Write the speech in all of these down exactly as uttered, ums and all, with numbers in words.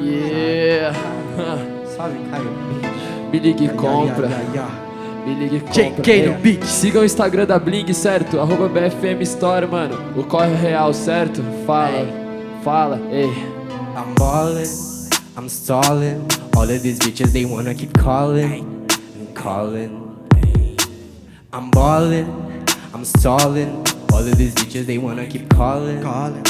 Yeah. Salve, Caio. Me ligue e compra. Ya, ya, ya, ya. Me ligue e compra. J K no Ei, beat. Siga o Instagram da Bling, certo? Arroba B F M Store, mano. O corre é real, certo? Fala, fala, ei. I'm ballin', I'm stallin'. All of these bitches, they wanna keep calling and calling. I'm ballin', I'm stallin'. All of these bitches, they wanna keep calling. Calling.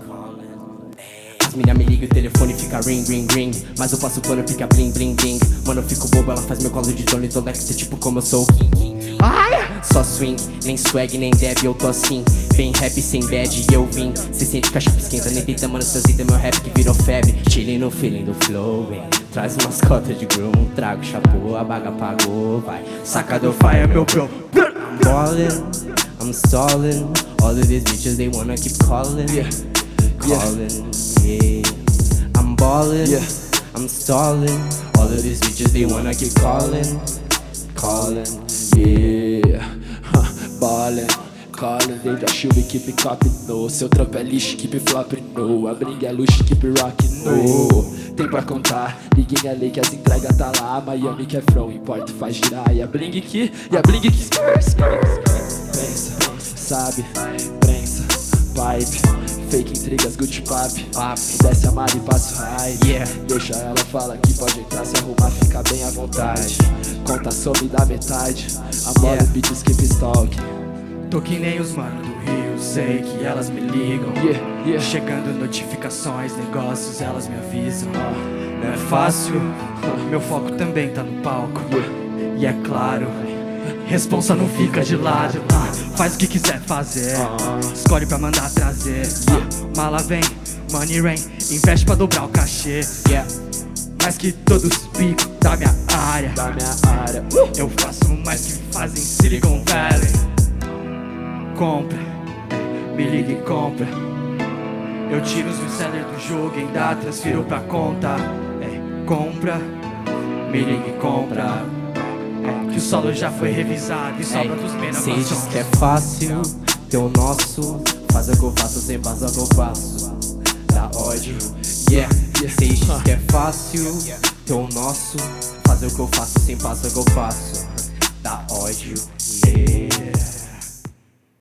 As mina me ligam, o telefone fica ring, ring, ring. Mas eu passo o pano, fica bling, bling, bling. Mano, eu fico bobo, ela faz meu colo de dono. Então deve ser tipo como eu sou o King. Ai! Só swing, nem swag, nem deb, eu tô assim. Bem rap, sem bad, e eu vim. Cê sente que a chapa esquenta, nem tenta, mano, seus itens, meu rap que virou febre. Chilling no feeling do flow, hein. Traz umas cotas de groom, trago chapô, a baga pagou, vai. Saca do fire, meu bro. I'm ballin', I'm stallin'. All of these bitches, they wanna keep calling. Yeah. Calling, yeah. I'm ballin', Yeah. I'm stallin'. All of these bitches, they wanna keep calling. Calling, Yeah, huh, ballin', callin', desde a chuva, keep copy no. Seu trampo é lixo, keep flop no. A briga é luxo, keep rock no. Tem pra contar, liguinha lei que as entregas tá lá. Miami que é from, importa, faz girar. E a bling que, e a bling que pensa, sabe, prensa, pipe. Fake intrigas, Gucci papi, papi. Desce a mar e passa o hype, yeah. Deixa ela fala que pode entrar, se arrumar fica bem à vontade. Conta some da metade, amor, Yeah. beat, skip stalk. Tô que nem os mano do Rio, sei que elas me ligam. Yeah, yeah. Chegando notificações, negócios, elas me avisam. Não é fácil, meu foco também tá no palco. E é claro, responsa não fica de lado. Ah, faz o que quiser fazer, escolhe pra mandar trazer. Ah, mala vem, money rain, investe pra dobrar o cachê. Yeah. Mais que todos os picos da minha área, Da minha área, eu faço mais que fazem Silicon Valley. Compra, me liga e compra. Eu tiro os resellers do jogo, ainda transfiro pra conta. É, compra, me liga e compra. É, que o solo já foi revisado e sobra dos menores. Cê diz que é fácil, ter o nosso. Faz o que eu faço, sem passa o que eu faço. Dá ódio, yeah. Cê diz que é fácil, ter o nosso. Fazer o que eu faço, sem passa o que eu faço. Dá ódio, yeah.